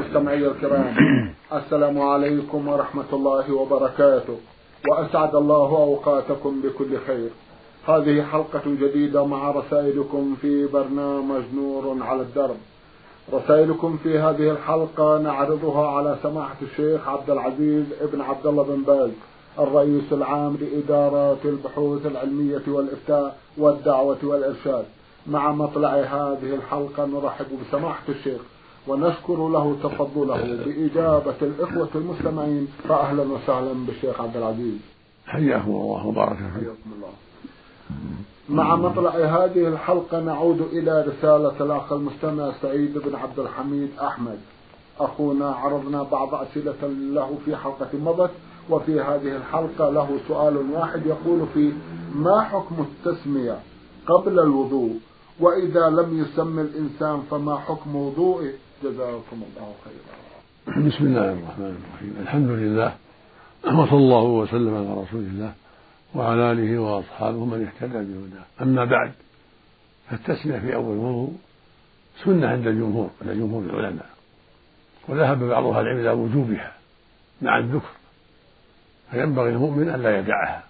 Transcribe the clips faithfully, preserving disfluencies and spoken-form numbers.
مستمعي الكرام، السلام عليكم ورحمة الله وبركاته، وأسعد الله أوقاتكم بكل خير. هذه حلقة جديدة مع رسائلكم في برنامج نور على الدرب. رسائلكم في هذه الحلقة نعرضها على سماحة الشيخ عبد العزيز ابن عبد الله بن باز، الرئيس العام لإدارة البحوث العلمية والإفتاء والدعوة والإرشاد. مع مطلع هذه الحلقة نرحب بسماحة الشيخ ونشكر له تفضله بإجابة الإخوة المستمعين، فأهلا وسهلا بالشيخ عبد العزيز. حياكم الله وبارك فيكم الله. مع مطلع هذه الحلقة نعود إلى رسالة الأخ المستمع سعيد بن عبد الحميد أحمد. أخونا عرضنا بعض أسئلة له في حلقة مضت، وفي هذه الحلقة له سؤال واحد يقول فيه: ما حكم التسمية قبل الوضوء؟ وإذا لم يسمي الإنسان فما حكم وضوءه؟ جزاكم الله خيرا. بسم الله الرحمن الرحيم. الحمد لله، وصلى الله وسلم على رسول الله وعلى آله وأصحابه من اهتدى بهداه. أما بعد، فالتسمية في أول الوضوء سنة عند الجمهور عند جمهور العلماء، وذهب بعض أهل العلم إلى وجوبها مع الذكر، فينبغي المؤمن أن لا يدعها،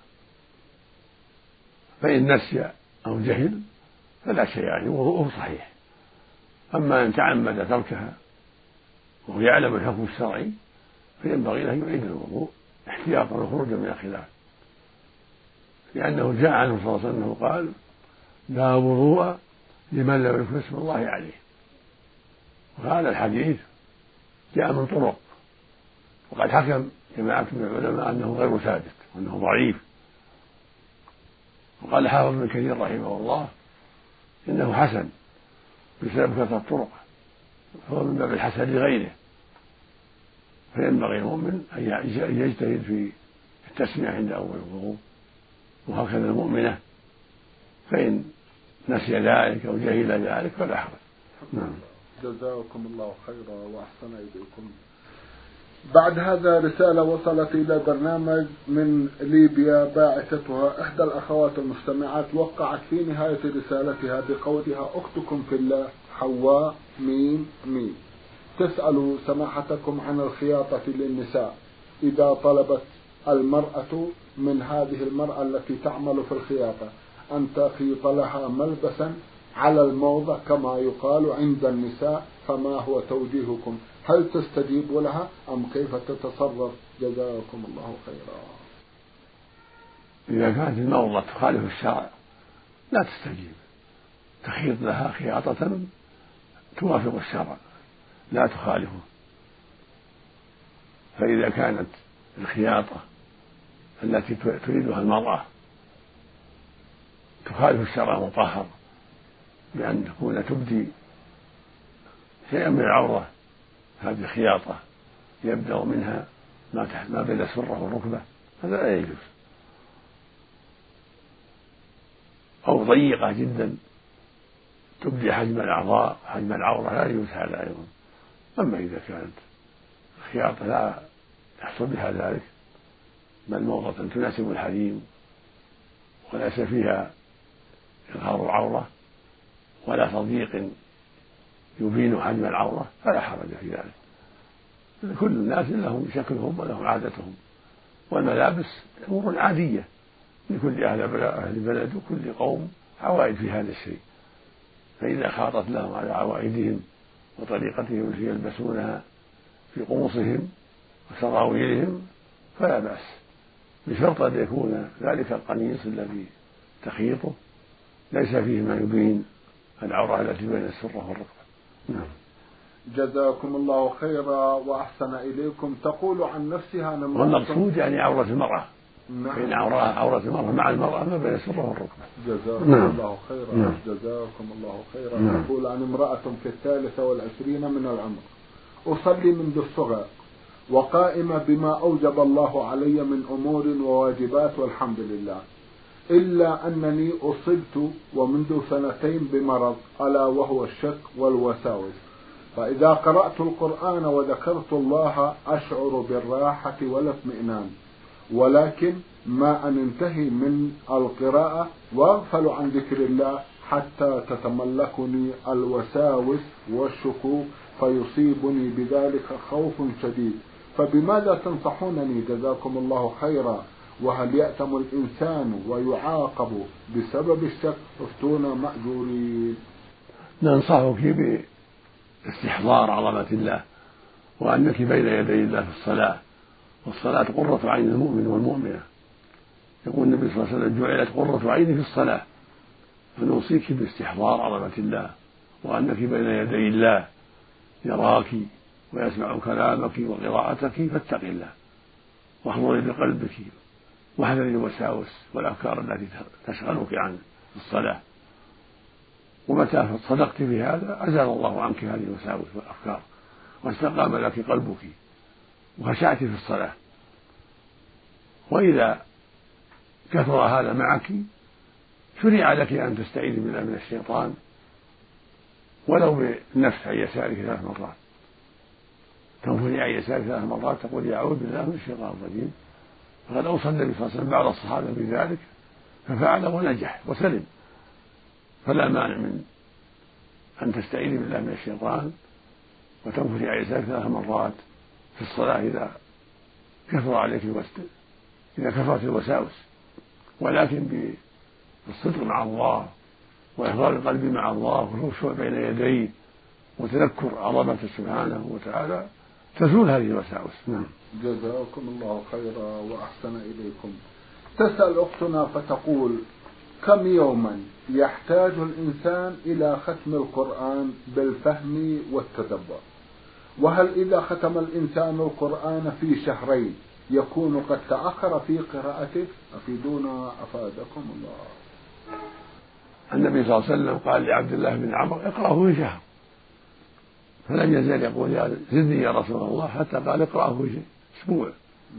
فإن نسي أو جهل فلا شيء عليه، وضوءه صحيح. أما أن تعمد تركها وهو يعلم الحكم الشرعي فينبغي له أن يعيد الوضوء احتياطا وخروجا من الخلاف، لأنه جاء عنه صلى الله عليه وسلم أنه قال: لا وضوء لمن لم يذكر اسم الله عليه. وهذا الحديث جاء من طرق، وقد حكم جماعة من العلماء أنه غير ثابت وأنه ضعيف. وقال حافظ بن كثير رحمه الله إنه حسن بسبب كثرة الطرق، فهو من باب الحسن لغيره. فينبغي المؤمن أن يجتهد في التسمية عند أول الوضوء، وهكذا المؤمنة، فإن نسي ذلك أو جهل ذلك فلا حرج. نعم. جزاكم الله خيرا وأحسن إليكم. بعد هذا رسالة وصلت إلى برنامج من ليبيا، باعثتها إحدى الأخوات المستمعات، وقعت في نهاية رسالتها بقولها: أختكم في الله حواء ميم ميم تسأل سماحتكم عن الخياطة للنساء إذا طلبت المرأة من هذه المرأة التي تعمل في الخياطة أن تخيط لها ملبسا على الموضة كما يقال عند النساء، فما هو توجيهكم؟ هل تستجيب لها أم كيف تتصرف؟ جزاكم الله خيرا. إذا كانت الموضة تخالف الشرع لا تستجيب، تخيط لها خياطة توافق الشرع لا تخالفه. فإذا كانت الخياطة التي تريدها المرأة تخالف الشرع المطهر بأن تكون تبدي شيئا من العورة، هذه خياطة يبدأ منها ما بين السرة والركبة، هذا لا يجوز. أو ضيقة جدا تبدي حجم الأعضاء حجم العورة، لا يجوز هذا أيضا. أما إذا كانت الخياطة لا يحصل بها ذلك، بل موضة تناسب الحريم وليس فيها إظهار العورة ولا تضييق يبين حجم العورة، فلا حرج في ذلك. كل الناس لهم شكلهم ولهم عادتهم، والملابس أمور عادية لكل أهل بلد وكل قوم عوائد في هذا الشيء، فإذا خاطت لهم على عوائدهم وطريقتهم التي يلبسونها في قمصهم وسراويلهم فلا بأس، بشرط أن يكون ذلك القميص الذي تخيطه ليس فيه ما يبين العورة التي بين السرة والركبة. نعم. جزاكم الله خيرا وأحسن إليكم. تقول عن نفسها: والمقصود يعني عورة المرأة. نعم. فإن عورة المرأة مع المرأة ما بين السرة والركبة. جزاكم نعم. الله خيرا. نعم. جزاكم الله خيرا. نعم. تقول عن امرأة في الثالثة والعشرين من العمر، أصلي منذ الصغر وقائمة بما أوجب الله علي من أمور وواجبات والحمد لله، إلا أنني أصبت ومنذ سنتين بمرض ألا وهو الشك والوساوس، فإذا قرأت القرآن وذكرت الله أشعر بالراحة والاطمئنان، ولكن ما أن انتهي من القراءة وأغفل عن ذكر الله حتى تتملكني الوساوس والشكوك فيصيبني بذلك خوف شديد، فبماذا تنصحونني جزاكم الله خيرا؟ وهل يأتم الإنسان ويعاقب بسبب الشك؟ افتونا مأجورين. ننصحك باستحضار عظمة الله، وأنك بين يدي الله في الصلاة، والصلاة قرة عين المؤمن والمؤمنة. يقول النبي صلى الله عليه وسلم: جعلت قرة عيني في الصلاة. فنوصيك باستحضار عظمة الله، وأنك بين يدي الله يراك ويسمع كلامك وقراءتك، فاتق الله واحضري بقلبك، واحذري الوساوس والأفكار التي تشغلك عن الصلاة. ومتى صدقت في هذا أزال الله عنك هذه الوساوس والأفكار، واستقام لك قلبك وخشعت في الصلاة. وإذا كثر هذا معك شرع لك أن تستعيذ بالله من الشيطان، ولو بالنفس عن يسارك ثلاث مرات، تنفذي عن يسارك ثلاث مرات، تقول: أعوذ بالله من الشيطان الرجيم. فقد أوصى النبي صلى الله عليه وسلم بعض الصحابة بذلك ففعل ونجح وسلم. فلا مانع من أن تستعيذ بالله من الشيطان وتنفذي عن يسارك ثلاث مرات في الصلاة إذا كثر عليك الوسط، إذا كثرت الوساوس، ولكن بالصدق مع الله وإحضار القلب مع الله والخشوع بين يديه وتذكر عظمته سبحانه وتعالى تزول هذه الوساوس. نعم. جزاكم الله خيرا وأحسن إليكم. تسأل أختنا فتقول: كم يوما يحتاج الإنسان إلى ختم القرآن بالفهم والتدبر؟ وهل إذا ختم الإنسان القرآن في شهرين يكون قد تأخر في قراءته؟ أفيدونا أفادكم الله. النبي صلى الله عليه وسلم قال لعبد الله بن عمرو: اقرأه في شهر، فلم يزل يقول: يا زدني يا رسول الله، حتى قال: اقرأه في أسبوع.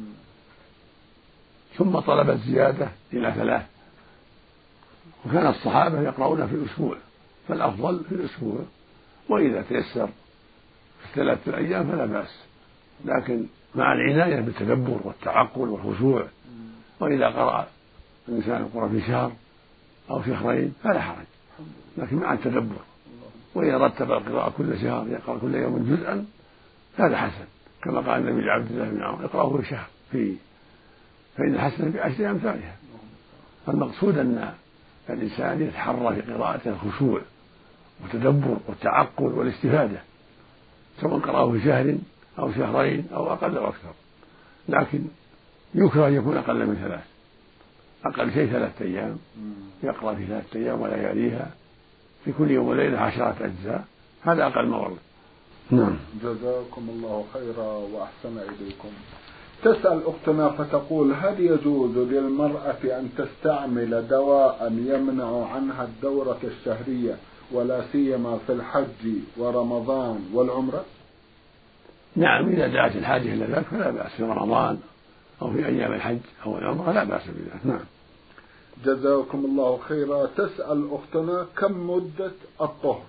ثم طلب الزيادة إلى ثلاث، وكان الصحابة يقرؤون في الأسبوع، فالأفضل في الأسبوع، وإذا تيسر في ثلاثة أيام فلا بأس، لكن مع العناية بالتدبر والتعقل والخشوع. وإذا قرأ الإنسان القرآن في شهر أو شهرين فلا حرج، لكن مع التدبر. وإذا رتب القراءة كل شهر يقرأ كل يوم جزءا هذا حسن، كما قال النبي لعبد الله بن عمرو: اقرأه في شهر في فإن الحسنة بعشر أمثالها. المقصود أن الإنسان يتحرى في قراءته الخشوع والتدبر والتعقل والاستفادة، سواء قرأه في شهر أو شهرين أو أقل أو أكثر، لكن يكره أن يكون أقل من ثلاث، أقل شيء ثلاثة أيام، يقرأ في ثلاثة أيام ولياليها في كل يوم وليلة عشرة أجزاء، هذا أقل ما ورد. نعم. جزاكم الله خيرا وأحسن إليكم. تسأل أختنا فتقول: هل يجوز للمرأة أن تستعمل دواء يمنع عنها الدورة الشهرية ولا سيما في الحج ورمضان والعمرة؟ نعم، إذا دعت الحاجة إلى ذلك فلا بأس، في رمضان أو في أيام الحج أو العمرة لا بأس بذلك. نعم. جزاكم الله خيرا. تسأل أختنا: كم مدة الطهر؟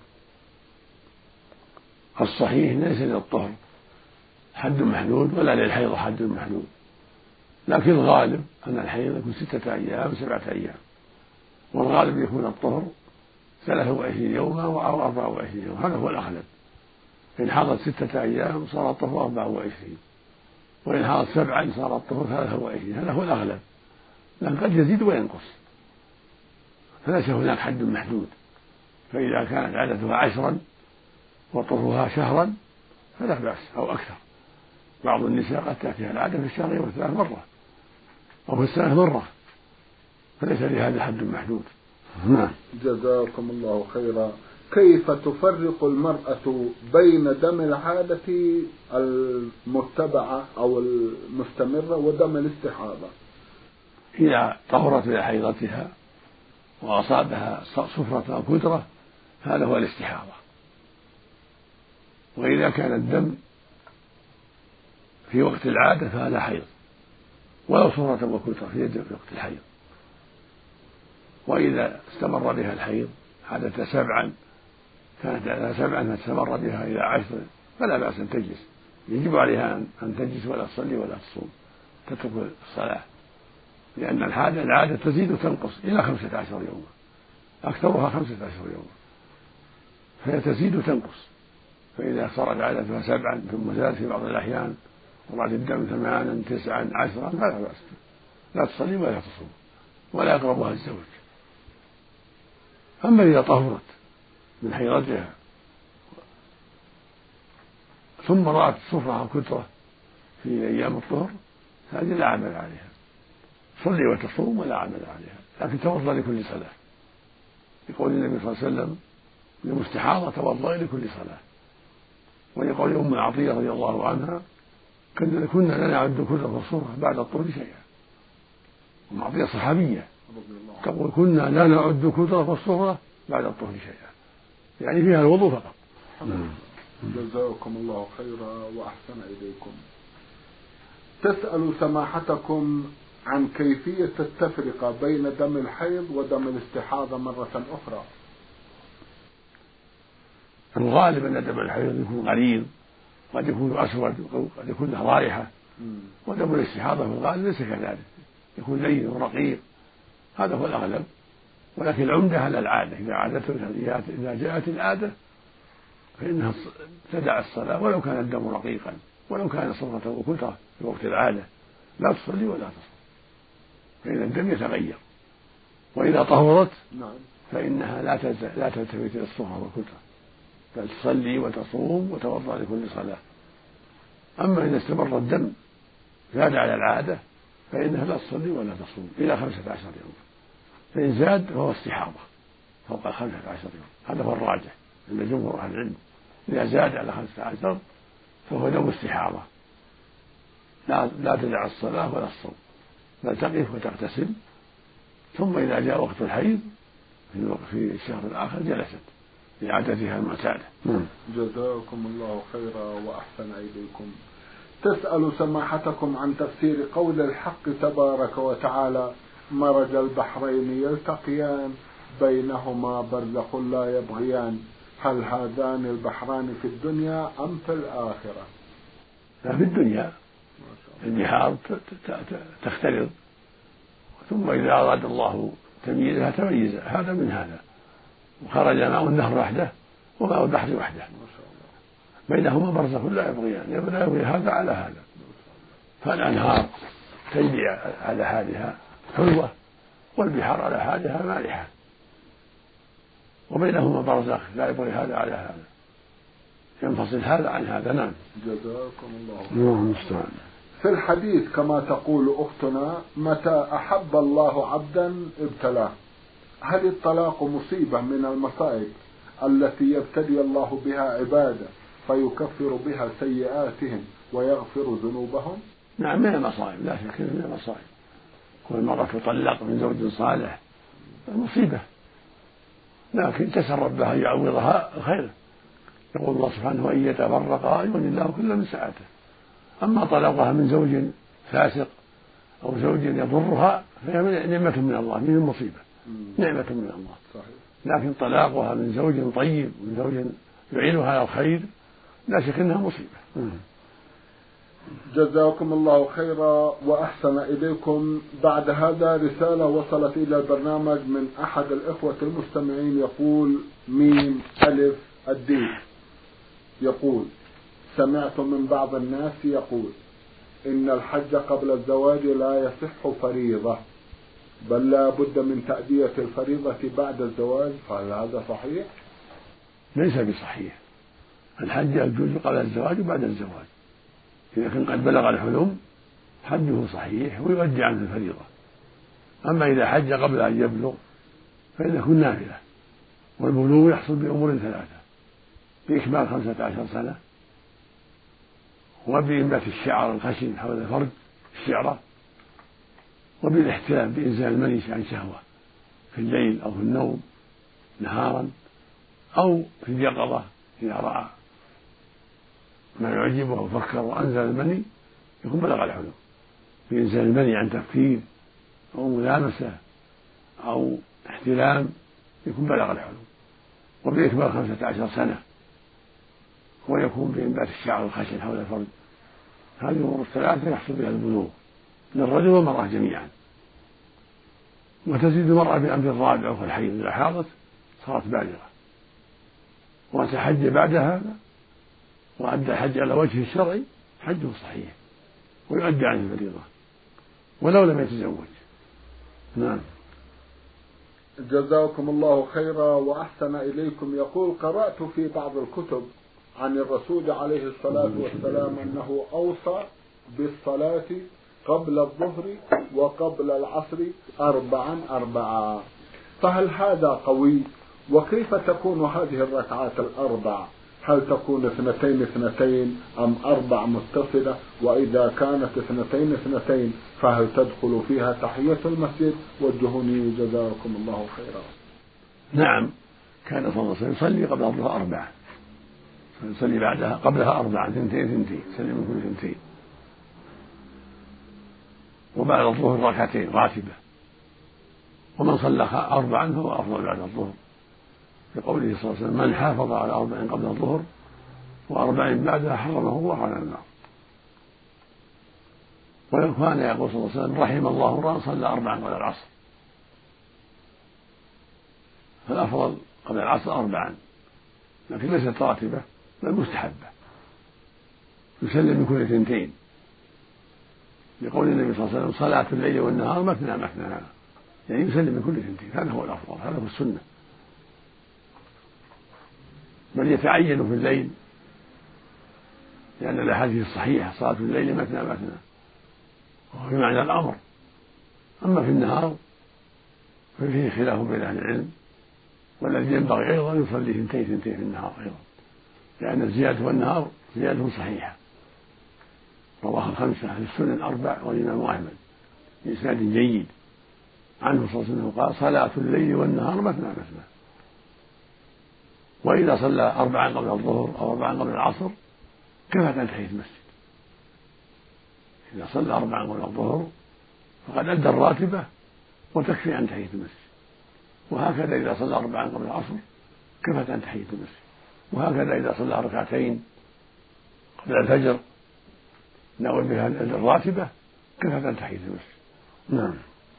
الصحيح ليس للطهر حد محدود ولا للحيض حد محدود، لكن الغالب أن الحيض يكون ستة أيام سبعة أيام، والغالب يكون الطهر ثلاثة وعشرين يوما أو أربعة وعشرين يوما، هذا هو الأغلب. إن حاضت ستة أيام صار الطهر أربعة وعشرين، وإن حاضت سبعا صار الطهر ثلاثة وعشرين، هذا هو الأغلب، لكن قد يزيد وينقص، فليس هناك حد محدود. فإذا كانت عادتها عشرا وطهرها شهرا فلا بأس أو أكثر. بعض النساء قد تأتيها العادة في الشهر والثلاث مرة أو في السنة مرة، فليس لهذا حد محدود. نعم. جزاكم الله خيرا. كيف تفرق المرأة بين دم العادة المتبعة أو المستمرة ودم الاستحاضة؟ إذا طهرت إلى حيضتها وأصابها صفرة أو كدرة هذا هو الاستحاضة. وإذا كان الدم في وقت العادة فهذا حيض، ولو صفرة وكدرة في يد في وقت الحيض. وإذا استمر بها الحيض حدث سبعا، كانت لها سبعا فاستمر بها إلى عشر فلا بأس أن تجلس، يجب عليها أن تجلس ولا تصلي ولا تصوم، تترك الصلاة، لأن العادة العادة تزيد وتنقص إلى خمسة عشر يوما، أكثرها خمسة عشر يوما، فهي تزيد وتنقص. فإذا صارت عادتها سبعا ثم زادت في بعض الأحيان ورأت الدم ثمانا تسعا عشرا فلا بأس، لا تصلي ولا تصوم ولا يقربها الزوج. أما إذا طهرت من حيضتها ثم رأت صفرة أو كترة في أيام الطهر هذه لا عمل عليها، صلي وتصوم ولا عمل عليها، لكن توضأ لكل صلاة، يقول النبي صلى الله عليه وسلم للمستحاضة توضأ لكل صلاة. ويقول أم عطية رضي الله عنها كنا لا نعد كترة والصفرة بعد الطهر شيئا. أم عطية صحابية تقول كنا لا نعد كترة والصفرة بعد الطهر شيئا، يعني فيها الوضوء فقط. جزاكم الله خيرا وأحسن إليكم. تسأل سماحتكم عن كيفية التفرقة بين دم الحيض ودم الاستحاضة مرة أخرى. الغالب أن دم الحيض يكون غليظ، قد يكون أسود وقد يكون له رائحة، ودم الاستحاضة في الغالب ليس كذلك، يكون لين ورقيق، هذا هو الأغلب. ولكن العمدة على العادة، إذا عادته إذا جاءت العادة فإنها تدع الصلاة ولو كان الدم رقيقا، ولو كان صفرة وكترة في وقت العادة، لا تصلي ولا تصوم، فإن الدم يتغير. وإذا طهرت فإنها لا لا تلتفت إلى الصفرة والكترة، بل تصلي وتصوم وتوضأ لكل صلاة. أما إذا استمر الدم زاد على العادة فإنها لا تصلي ولا تصوم إلى خمسة عشر يوم، فإن زاد فهو استحاضة فوق خمسة عشر يوم، هذا هو الراجح عند جمهور أهل العلم. إذا زاد على خمسة عشر فهو دم استحاضة، لا لا تدع الصلاة ولا الصوم، بل تقف وتغتسل، ثم إذا جاء وقت الحيض في الشهر الآخر جلست لعادتها المعتادة. جزاكم الله خيرا وأحسن إليكم. تسأل سماحتكم عن تفسير قول الحق تبارك وتعالى مرج البحرين يلتقيان بينهما برزخ لا يبغيان، هل هذان البحران في الدنيا أم في الآخرة؟ لا، في الدنيا البحار تختلط، ثم إذا أراد الله تمييزها تميز هذا من هذا، وخرج ماء النهر وحده وماء البحر وحده، بينهما برزخ لا يبغيان، لا يبغي هذا على هذا، فالأنهار تجري على حالها حلوة والبحار على حالها مالحة، وبينهما برزخ لا يبغي هذا على هذا، ينفصل هذا عن هذا. نعم. جزاكم الله خيرا. في الحديث كما تقول أختنا متى أحب الله عبدا ابتلاه، هل الطلاق مصيبة من المصائب التي يبتلي الله بها عباده فيكفر بها سيئاتهم ويغفر ذنوبهم؟ نعم، من المصائب، لا شك من المصائب. كل مرة تطلق من زوج صالح مصيبة، لكن تسأل ربها يعوضها الخير. يقول الله سبحانه وإن يتفرقا يغني الله كل من سعته. أما طلاقها من زوج فاسق أو زوج يضرها فهي نعمة من الله، من المصيبة، نعمة من الله. لكن طلاقها من زوج طيب من زوج يعينها على الخير لا شك أنها مصيبة. جزاكم الله خيرا وأحسن إليكم. بعد هذا رسالة وصلت إلى البرنامج من أحد الإخوة المستمعين، يقول ميم ألف الدين، يقول سمعت من بعض الناس يقول إن الحج قبل الزواج لا يصح فريضة، بل لا بد من تأدية الفريضة بعد الزواج، فهل هذا صحيح؟ ليس بصحيح. الحج يجوز قبل الزواج وبعد الزواج، إذا كان قد بلغ الحلم حجه صحيح ويؤدي عنه الفريضة. أما إذا حج قبل أن يبلغ فإنه يكون نافلة، والبلوغ يحصل بأمور ثلاثة: بإكمال خمسة عشر سنة، وبإنبات الشعر الخشن حول الفرج الشعرة، وبالاحتلام بإنزال المني عن شهوة في الليل أو في النوم نهارا أو في اليقظة إذا رأى ما يعجبه وفكر وأنزل المني يكون بلغ الحلم. بإنزال المني عن تفكير أو ملامسة أو احتلام يكون بلغ الحلم. وبإكمال خمسة عشر سنة، ويكون بإنبات الشعر الخشن حول الفرج. هذه الأمور الثلاثة يحصل بها البلوغ للرجل والمرأة جميعا. وتزيد المرأة بأمر الرابع والحيض إذا حاضت صارت بالغة، وتحج بعد هذا وأدى الحج على وجه الشرعي حجه صحيح ويؤدي عنه الفريضة ولو لم يتزوج. نعم. جزاكم الله خيرا وأحسن إليكم. يقول: قرأت في بعض الكتب عن الرسول عليه الصلاة والسلام أنه أوصى بالصلاة قبل الظهر وقبل العصر أربعا أربعا، فهل هذا قوي؟ وكيف تكون هذه الركعات الأربع؟ هل تكون اثنتين اثنتين أم أربع متصلة؟ وإذا كانت اثنتين اثنتين فهل تدخل فيها تحية المسجد؟ وجهوني جزاكم الله خيرا. نعم، كان صلى الله عليه وسلم يصلي قبل الظهر أربعة، يصلي بعدها قبلها أربعة، ثنتين ثنتين، يصلي من كل ثنتين، وبعد الظهر ركعتين راتبة، ومن صلى أربعا فهو أفضل بعد الظهر، لقوله صلى الله عليه وسلم: من حافظ على أربع قبل الظهر وأربع بعدها حرمه الله على النار. وكان يقول صلى الله عليه وسلم: رحم الله امرأ صلى أربعا قبل العصر، فالأفضل قبل العصر أربعا، لكن ليست راتبة بل مستحبة، يسلم من كل ثنتين، لقول النبي صلى الله عليه وسلم: صلاة الليل والنهار مثنى مثنى، يعني يسلم من كل ثنتين، هذا هو الأفضل، هذا هو السنة. بل يتعين في الليل لأن الأحاديث الصحيحة صلاة الليل مثنى مثنى، وهو في معنى الأمر. أما في النهار ففيه خلاف بين أهل العلم، والذي ينبغي أيضا يصلي ثنتين ثنتين في النهار أيضا، لأن الزيادة والنهار زيادة صحيحة، رواها الخمسة أهل السنن الأربع والإمام أحمد بإسناد جيد عنه صلى الله عليه وسلم قال: صلاة الليل والنهار مثنى مثنى. وإذا صلى أربعا قبل الظهر أو أربعا قبل العصر كفت عن تحية المسجد. إذا صلى أربعا قبل الظهر فقد أدى الراتبة وتكفي عن تحية المسجد، وهكذا إذا صلى أربعا قبل العصر كفت عن تحية المسجد، وهكذا إذا صلى ركعتين قبل الفجر نوى بها الراتبة كفت عن تحية المسجد. نعم.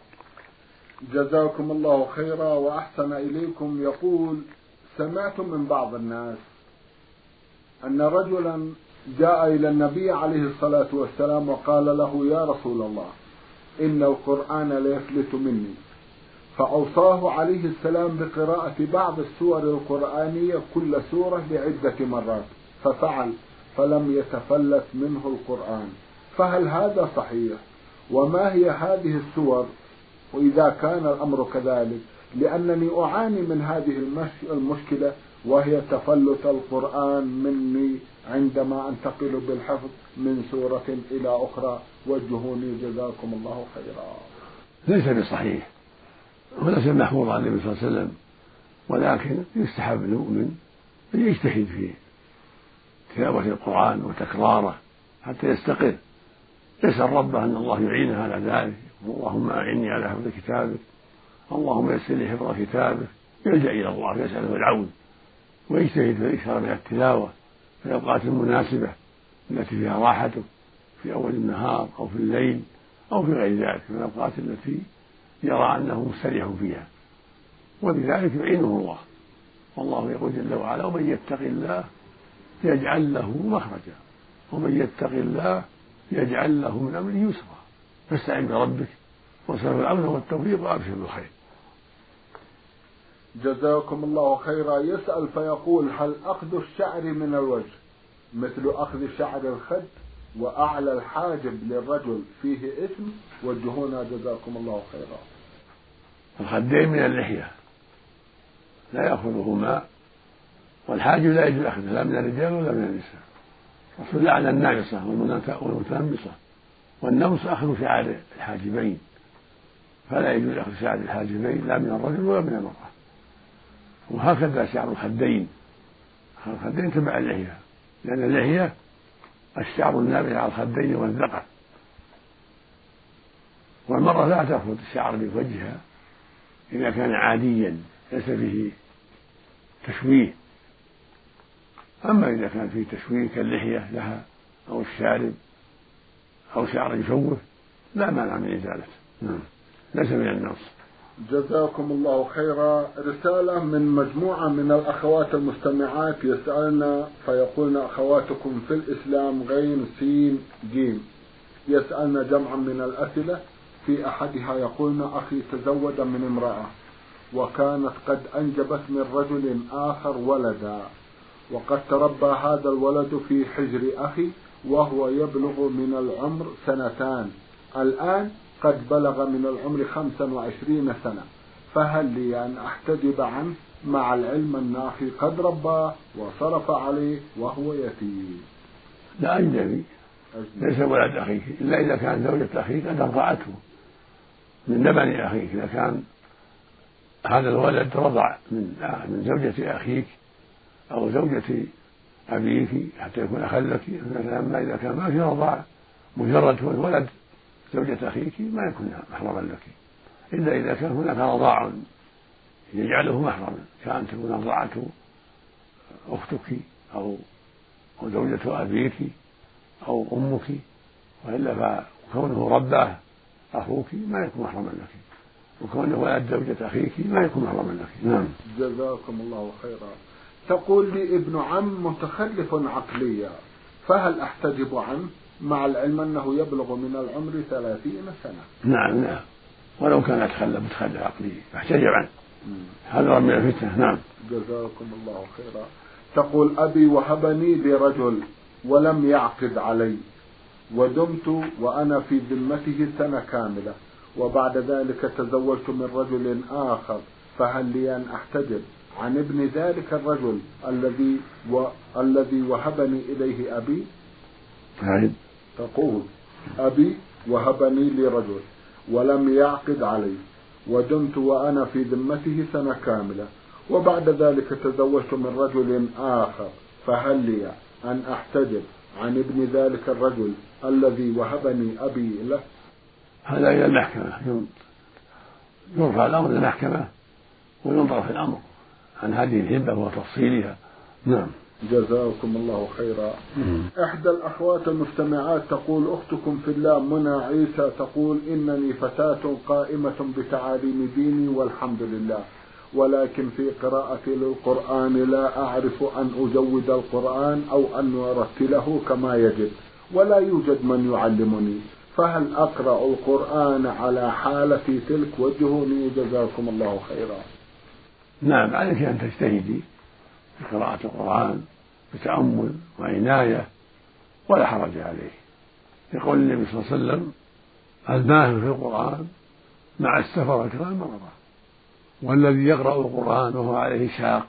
جزاكم الله خيرا وأحسن إليكم. يقول: سمعت من بعض الناس أن رجلا جاء إلى النبي عليه الصلاة والسلام وقال له: يا رسول الله، إن القرآن ليفلت مني، فأوصاه عليه السلام بقراءة بعض السور القرآنية كل سورة بعدة مرات، ففعل فلم يتفلت منه القرآن، فهل هذا صحيح؟ وما هي هذه السور وإذا كان الأمر كذلك؟ لأنني أعاني من هذه المشكلة، وهي تفلت القرآن مني عندما أنتقل بالحفظ من سورة إلى أخرى، وجهوني جزاكم الله خيرا. ليس بصحيح وليس محفوظ عن النبي صلى الله عليه وسلم، ولكن يستحب للمؤمن أن يجتهد في تلاوة القرآن وتكراره حتى يستقر، يسأل ربه أن الله يعينه على ذلك: اللهم أعني على حفظ كتابك، اللهم يسر لي حفظ كتابك، يلجأ إلى الله يسأله العون، ويجتهد في الإكثار من التلاوة في الأوقات المناسبة التي فيها راحته، في أول النهار أو في الليل أو في غير ذلك من الأوقات التي يرى أنه مستريح فيها، وبذلك يعينه الله. والله يقول جل وعلا: ومن يتق الله يجعل له مخرجا، ومن يتق الله يجعل له من أمره يسرا، فاستعن بربك واسأله العون والتوفيق وأبشر بالخير. جزاكم الله خيرا. يسأل فيقول: هل أخذ الشعر من الوجه مثل أخذ شعر الخد وأعلى الحاجب للرجل فيه إثم؟ وجهونا جزاكم الله خيرا. الخدين من اللحية لا يأخذهما، والحاجب لا يجوز أخذه لا من الرجال ولا من النساء. الرسول لعن النامصة والمتنمصة، والنمص أخذ شعر الحاجبين، فلا يجوز أخذ شعر الحاجبين لا من الرجل ولا من المرأة. وهكذا شعر الخدين، الخدين تبع اللحية، لأن اللحية الشعر النابع على الخدين والذقن، والمرأة لا تأخذ الشعر من وجهها إذا كان عاديا ليس فيه تشويه. أما إذا كان فيه تشويه كاللحية لها أو الشارب أو شعر يشوه لا مانع من إزالته، ليس من النص. جزاكم الله خيرا. رسالة من مجموعة من الأخوات المستمعات يسألنا فيقولن: أخواتكم في الإسلام غين سين جيم، يسألن جمعا من الأسئلة. في أحدها يقولن: أخي تزوج من امرأة وكانت قد أنجبت من رجل آخر ولدا، وقد تربى هذا الولد في حجر أخي وهو يبلغ من العمر سنتان، الآن قد بلغ من العمر خمسا وعشرين سنة، فهل لي أن أحتجب عنه مع العلم أن أخي قد رباه وصرف عليه وهو يتيم؟ لا، أجنبي ليس ولد أخيك إلا إذا كان زوجة أخيك قد أرضعته من لبن أخيك. إذا كان هذا الولد رضع من من زوجة أخيك أو زوجة أبيك حتى يكون أخا لك، أما إذا كان ما في رضاع مجرد هو ولد زوجة أخيك ما يكون محرما لك، إلا إذا كان هناك رضاع يجعله محرما، كأن تكون رضعته أختك أو أو زوجة أبيك أو أمك، وإلا فكونه رباه أخوك ما يكون محرما لك، وكونه ولد زوجة أخيك ما يكون محرما لك. نعم. جزاكم الله خيرا. تقول لي: ابن عم متخلف عقليا، فهل أحتجب عنه مع العلم أنه يبلغ من العمر ثلاثين سنة؟ نعم نعم، ولو كان يتخلف متخلف عقليا فاحتجب عنه، هذا من الفتنة. نعم. جزاكم الله خيرا. تقول: أبي وهبني لرجل ولم يعقد علي، ودمت وأنا في ذمته سنة كاملة، وبعد ذلك تزوجت من رجل آخر، فهل لي أن أحتجب عن ابن ذلك الرجل الذي و... الذي وهبني إليه أبي؟ عين. تقول: أبي وهبني لرجل ولم يعقد علي، ودمت وأنا في ذمته سنة كاملة، وبعد ذلك تزوجت من رجل آخر، فهل لي أن أحتجب عن ابن ذلك الرجل الذي وهبني أبي له؟ هذا إلى المحكمة، يرفع الأمر إلى المحكمة وينظر في الأمر عن هذه الهبة وتفصيلها. نعم. جزاكم الله خيرا. إحدى الأخوات المستمعات تقول: أختكم في الله منى عيسى تقول: إنني فتاة قائمة بتعاليم ديني والحمد لله، ولكن في قراءتي للقرآن لا أعرف أن أجود القرآن أو أن أرتله كما يجب، ولا يوجد من يعلمني، فهل أقرأ القرآن على حالتي تلك؟ وجهوني جزاكم الله خيرا. نعم، عليك أن تجتهدي في قراءة القرآن بتأمل وعناية ولا حرج عليه، يقول النبي صلى الله عليه وسلم: الماهر في القرآن مع السفر الكرام مرة، والذي يقرأ القرآن وهو عليه شاق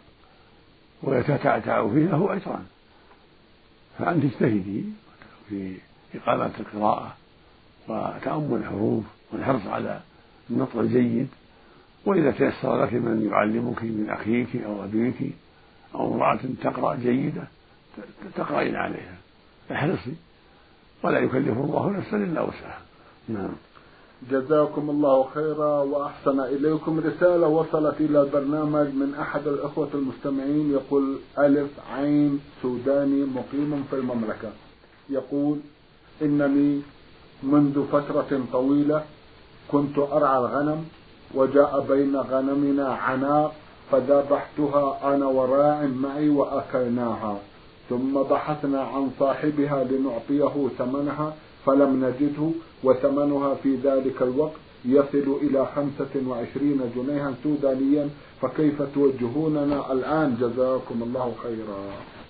ويتتعتع فيه له أجران. فأنت اجتهدي في إقامة القراءة وتأمل الحروف والحرص على النطق الجيد، وإذا تيسر لك من يعلمك من أخيك أو أبيك أو امرأة تقرأ جيدة تقرأين عليها، احرصي، ولا يكلف الله نفسا إلا وسعها. نعم. جزاكم الله خيرا وأحسن إليكم. رسالة وصلت إلى البرنامج من أحد الأخوة المستمعين، يقول: ألف عين سوداني مقيم في المملكة، يقول: إنني منذ فترة طويلة كنت أرعى الغنم، وجاء بين غنمنا عناق فذبحتها أنا وراع معي وأكلناها، ثم بحثنا عن صاحبها لنعطيه ثمنها فلم نجده، وثمنها في ذلك الوقت يصل إلى خمسة وعشرين جنيها سودانيا، فكيف توجهوننا الآن؟ جزاكم الله خيرا.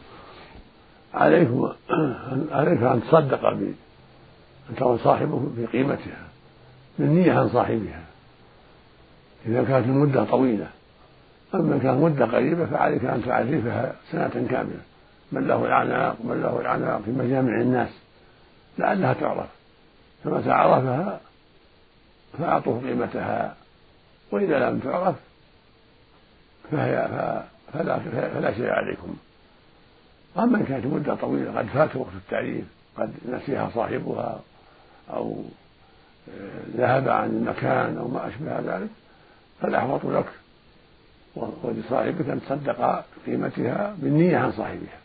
عليكم عليك أن تصدق بأن ترى صاحبه في قيمتها بالنية عن صاحبها إذا كانت المدة طويلة، أما كانت مدة قريبة فعليك أن تعرفها سنة كاملة من له العناق من له العناق في مجامع الناس لعلها تعرف، فمتى عرفها فأعطوه قيمتها، وإذا لم تعرف فهي فلا, فلا شيء عليكم. أما إن كانت مدة طويلة قد فات وقت التعريف، قد نسيها صاحبها أو ذهب عن المكان أو ما أشبه ذلك، فالأحوط لك ولصاحبك أن تصدق قيمتها بالنية عن صاحبها.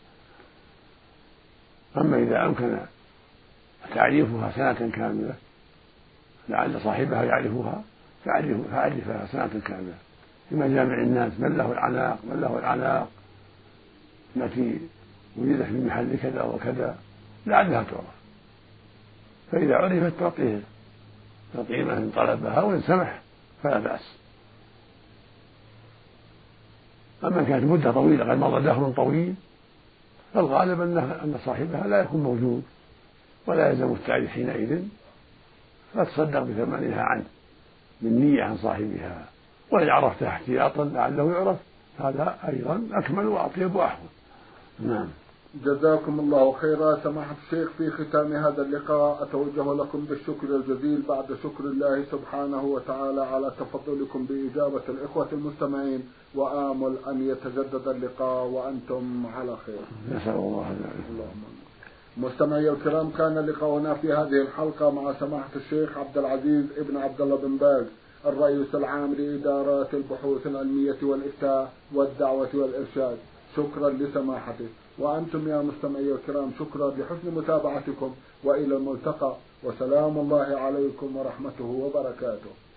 أما إذا أمكن تعريفها سنة كاملة لعل صاحبها يعرفها فعرفها سنة كاملة في مجامع الناس، من له العناق من له العناق التي وجدت في محل كذا وكذا لعلها تعرف، فإذا عرفت تعطيه تطعيمه إن طلبها وإن سمح فلا بأس. أما كانت مدة طويلة قد مضى دهر طويل فالغالب أن صاحبها لا يكون موجود ولا يلزم التعريف حينئذ، فتصدق بثمنها عنه من نية عن صاحبها، وإن عرفتها احتياطا لعله يعرف هذا أيضا أكمل وأطيب وأحسن. نعم. جزاكم الله خيرا. سماحة الشيخ، في ختام هذا اللقاء أتوجه لكم بالشكر الجزيل بعد شكر الله سبحانه وتعالى على تفضلكم بإجابة الإخوة المستمعين، وآمل أن يتجدد اللقاء وأنتم على خير. نسأل الله ذلك. اللهم. مستمعي الكرام، كان لقاؤنا في هذه الحلقة مع سماحة الشيخ عبد العزيز ابن عبد الله بن باز، الرئيس العام لإدارات البحوث العلمية والإفتاء والدعوة والإرشاد. شكرا لسماحته، وأنتم يا مستمعي الكرام شكرا لحسن متابعتكم، وإلى الملتقى، وسلام الله عليكم ورحمته وبركاته.